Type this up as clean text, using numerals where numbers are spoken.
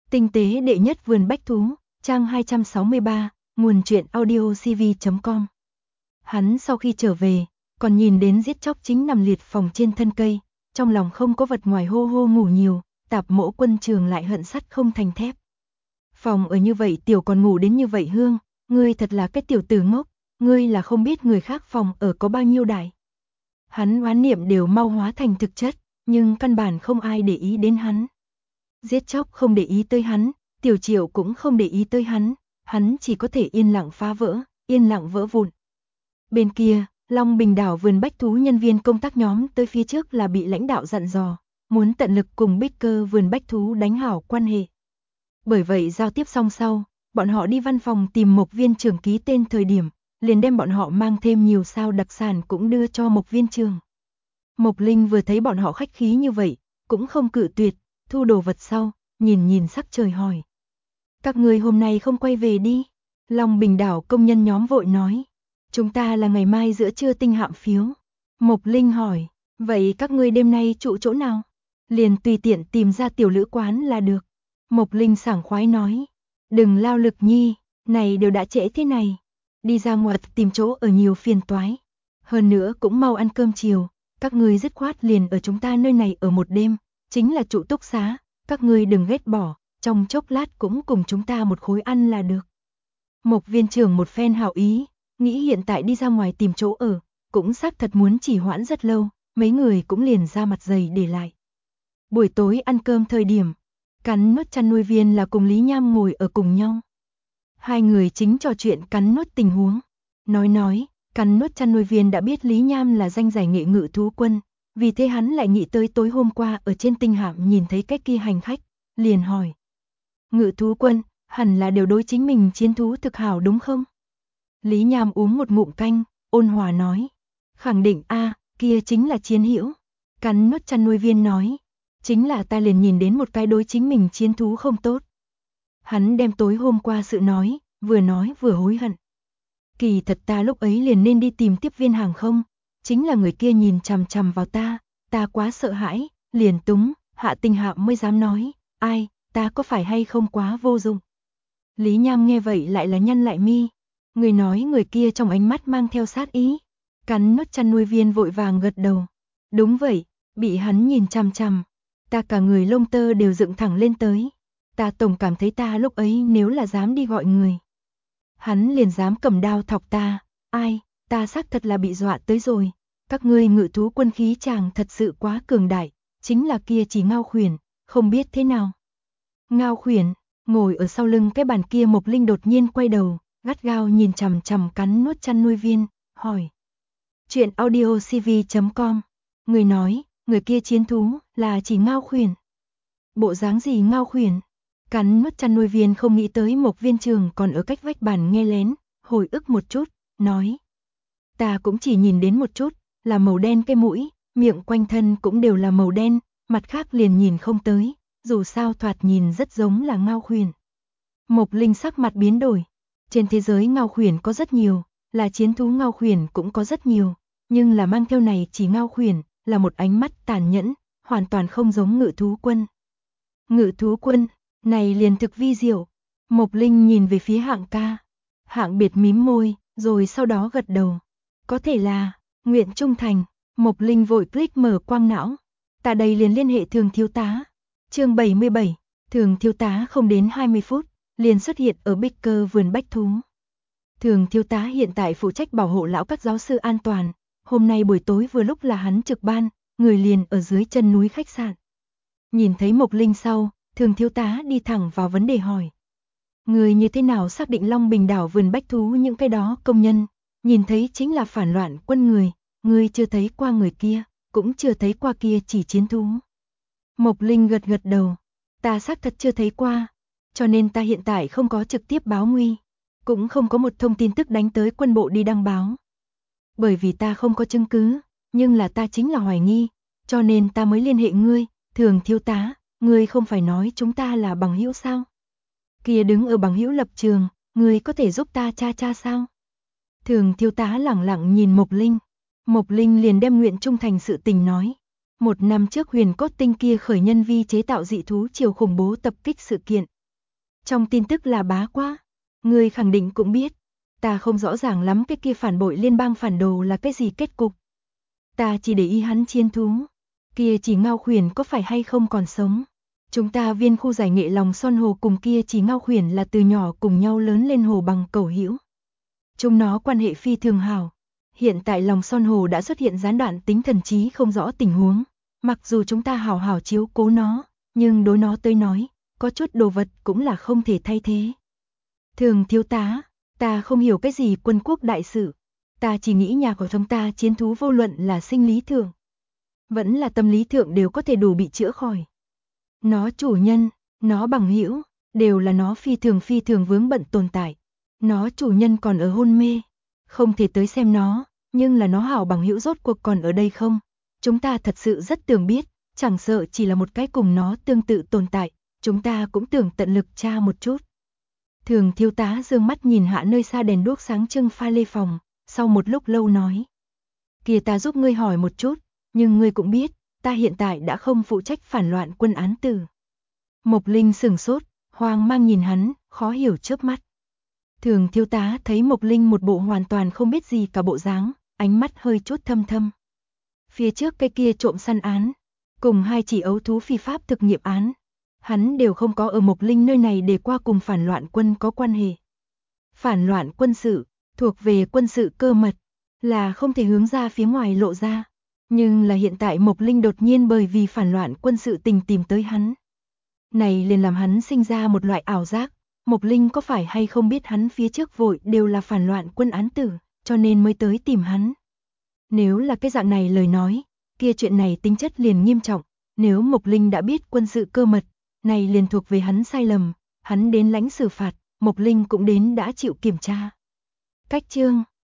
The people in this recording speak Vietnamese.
Tinh tế đệ nhất vườn bách thú, trang 263, nguồn truyện audiocv.com. Hắn sau khi trở về, còn nhìn đến giết chóc chính nằm liệt phòng trên thân cây, trong lòng không có vật ngoài hô hô ngủ nhiều, Tạp Mỗ Quân Trường lại hận sắt không thành thép. Phòng ở như vậy tiểu còn ngủ đến như vậy hương, ngươi thật là cái tiểu tử ngốc, ngươi là không biết người khác phòng ở có bao nhiêu đại. Hắn oán niệm đều mau hóa thành thực chất, nhưng căn bản không ai để ý đến hắn. Giết chóc không để ý tới hắn, Tiểu Triệu cũng không để ý tới hắn chỉ có thể yên lặng phá vỡ, yên lặng vỡ vụn. Bên kia, Long Bình đảo vườn bách thú nhân viên công tác nhóm tới phía trước là bị lãnh đạo dặn dò, muốn tận lực cùng Bích Cơ vườn bách thú đánh hảo quan hệ. Bởi vậy giao tiếp xong sau, bọn họ đi văn phòng tìm Mộc viên trưởng ký tên thời điểm, liền đem bọn họ mang thêm nhiều sao đặc sản cũng đưa cho Mộc viên trưởng. Mộc Linh vừa thấy bọn họ khách khí như vậy, cũng không cự tuyệt, thu đồ vật sau, nhìn sắc trời hỏi. Các người hôm nay không quay về đi? Long Bình đảo công nhân nhóm vội nói. Chúng ta là ngày mai giữa trưa tinh hạm phiếu. Mộc Linh hỏi, vậy các ngươi đêm nay trụ chỗ nào? Liền tùy tiện tìm ra tiểu lữ quán là được. Mộc Linh sảng khoái nói, đừng lao lực nhi, này đều đã trễ thế này. Đi ra ngoài tìm chỗ ở nhiều phiền toái. Hơn nữa cũng mau ăn cơm chiều, các ngươi dứt khoát liền ở chúng ta nơi này ở một đêm, chính là trụ túc xá, các ngươi đừng ghét bỏ, trong chốc lát cũng cùng chúng ta một khối ăn là được. Mộc viên trưởng một phen hảo ý, nghĩ hiện tại đi ra ngoài tìm chỗ ở, cũng xác thật muốn chỉ hoãn rất lâu, mấy người cũng liền ra mặt dày để lại. Buổi tối ăn cơm thời điểm, Cắn Nuốt chăn nuôi viên là cùng Lý Nham ngồi ở cùng nhau. Hai người chính trò chuyện Cắn Nuốt tình huống. Nói, Cắn Nuốt chăn nuôi viên đã biết Lý Nham là danh giải nghệ ngự thú quân, vì thế hắn lại nghĩ tới tối hôm qua ở trên tinh hạm nhìn thấy cái kia hành khách, liền hỏi. Ngự thú quân, hẳn là đều đối chính mình chiến thú thực hảo đúng không? Lý Nham uống một ngụm canh, ôn hòa nói. Khẳng định kia chính là chiến hữu. Cắn Nuốt chăn nuôi viên nói. Chính là ta liền nhìn đến một cái đối chính mình chiến thú không tốt. Hắn đem tối hôm qua sự nói vừa hối hận. Kỳ thật ta lúc ấy liền nên đi tìm tiếp viên hàng không, chính là người kia nhìn chằm chằm vào ta quá sợ hãi, liền túng, hạ tinh hạm mới dám nói, ai, ta có phải hay không quá vô dụng. Lý Nham nghe vậy lại là nhăn lại mi, người nói người kia trong ánh mắt mang theo sát ý. Cắn Nuốt chăn nuôi viên vội vàng gật đầu. Đúng vậy, bị hắn nhìn chằm chằm, ta cả người lông tơ đều dựng thẳng lên tới. Ta tổng cảm thấy ta lúc ấy nếu là dám đi gọi người, hắn liền dám cầm đao thọc ta, ai, ta xác thật là bị dọa tới rồi. Các ngươi ngự thú quân khí chàng thật sự quá cường đại, chính là kia chỉ Ngao Khuyển, không biết thế nào. Ngao Khuyển, ngồi ở sau lưng cái bàn kia Mộc Linh đột nhiên quay đầu, gắt gao nhìn chằm chằm Cắn Nuốt chăn nuôi viên, hỏi. Chuyện audiocv.com, người nói, người kia chiến thú là chỉ Ngao Khuyển. Bộ dáng gì Ngao Khuyển? Cắn Nuốt chăn nuôi viên không nghĩ tới Mộc viên trường còn ở cách vách bàn nghe lén, hồi ức một chút, nói. Ta cũng chỉ nhìn đến một chút, là màu đen cái mũi, miệng quanh thân cũng đều là màu đen, mặt khác liền nhìn không tới, dù sao thoạt nhìn rất giống là Ngao Khuyển. Mộc Linh sắc mặt biến đổi, trên thế giới Ngao Khuyển có rất nhiều, là chiến thú Ngao Khuyển cũng có rất nhiều, nhưng là mang theo này chỉ Ngao Khuyển, là một ánh mắt tàn nhẫn, hoàn toàn không giống ngự thú quân. Ngự thú quân, này liền thực vi diệu. Mộc Linh nhìn về phía Hạng ca. Hạng biệt mím môi, rồi sau đó gật đầu. Có thể là, nguyện trung thành. Mộc Linh vội click mở quang não. Ta đây liền liên hệ Thường thiếu tá. Chương 77, Thường thiếu tá không đến 20 phút, liền xuất hiện ở Bích Cơ vườn bách thú. Thường thiếu tá hiện tại phụ trách bảo hộ lão các giáo sư an toàn. Hôm nay buổi tối vừa lúc là hắn trực ban, người liền ở dưới chân núi khách sạn. Nhìn thấy Mộc Linh sau, Thường thiếu tá đi thẳng vào vấn đề hỏi. Người như thế nào xác định Long Bình đảo vườn bách thú những cái đó công nhân, nhìn thấy chính là phản loạn quân người chưa thấy qua người kia, cũng chưa thấy qua kia chỉ chiến thú. Mộc Linh gật đầu, ta xác thật chưa thấy qua, cho nên ta hiện tại không có trực tiếp báo nguy, cũng không có một thông tin tức đánh tới quân bộ đi đăng báo. Bởi vì ta không có chứng cứ, nhưng là ta chính là hoài nghi, cho nên ta mới liên hệ ngươi, Thường thiếu tá. Ngươi không phải nói chúng ta là bằng hữu sao? Kia đứng ở bằng hữu lập trường, ngươi có thể giúp ta tra sao? Thường thiếu tá lẳng lặng nhìn Mộc Linh. Mộc Linh liền đem nguyện trung thành sự tình nói. 1 năm trước Huyền Cốt Tinh kia khởi nhân vi chế tạo dị thú chiều khủng bố tập kích sự kiện, Trong tin tức là bá quá. Ngươi khẳng định cũng biết. Ta không rõ ràng lắm cái kia phản bội liên bang phản đồ là cái gì kết cục. Ta chỉ để ý hắn chiến thú. Kia chỉ ngao khuyển có phải hay không còn sống. Chúng ta viên khu giải nghệ lòng son hồ cùng kia chỉ ngao khuyển là từ nhỏ cùng nhau lớn lên hồ bằng cẩu hữu. Chúng nó quan hệ phi thường hảo. Hiện tại lòng son hồ đã xuất hiện gián đoạn tính thần trí không rõ tình huống. Mặc dù chúng ta hảo hảo chiếu cố nó, nhưng đối nó tới nói, có chút đồ vật cũng là không thể thay thế. Thường thiếu tá, ta không hiểu cái gì quân quốc đại sự. Ta chỉ nghĩ nhà của chúng ta chiến thú vô luận là sinh lý thượng, vẫn là tâm lý thượng đều có thể đủ bị chữa khỏi. Nó chủ nhân, nó bằng hữu, đều là nó phi thường vướng bận tồn tại. Nó chủ nhân còn ở hôn mê, không thể tới xem nó, nhưng là nó hảo bằng hữu rốt cuộc còn ở đây không? Chúng ta thật sự rất tưởng biết, chẳng sợ chỉ là một cái cùng nó tương tự tồn tại, chúng ta cũng tưởng tận lực tra một chút. Thường thiếu tá dương mắt nhìn hạ nơi xa đèn đuốc sáng trưng pha lê phòng, sau một lúc lâu nói. Kìa ta giúp ngươi hỏi một chút, nhưng ngươi cũng biết, ta hiện tại đã không phụ trách phản loạn quân án tử. Mộc Linh sửng sốt, hoang mang nhìn hắn, khó hiểu chớp mắt. Thường thiếu tá thấy Mộc Linh một bộ hoàn toàn không biết gì cả bộ dáng, ánh mắt hơi chút thâm thâm. Phía trước cái kia trộm săn án, cùng hai chỉ ấu thú phi pháp thực nghiệm án, hắn đều không có ở Mộc Linh nơi này để qua cùng phản loạn quân có quan hệ. Phản loạn quân sự, thuộc về quân sự cơ mật, là không thể hướng ra phía ngoài lộ ra. Nhưng là hiện tại Mộc Linh đột nhiên bởi vì phản loạn quân sự tình tìm tới hắn. Này liền làm hắn sinh ra một loại ảo giác, Mộc Linh có phải hay không biết hắn phía trước vội đều là phản loạn quân án tử, cho nên mới tới tìm hắn. Nếu là cái dạng này lời nói, kia chuyện này tính chất liền nghiêm trọng, nếu Mộc Linh đã biết quân sự cơ mật, này liền thuộc về hắn sai lầm, hắn đến lãnh xử phạt, Mộc Linh cũng đến đã chịu kiểm tra. Cách chương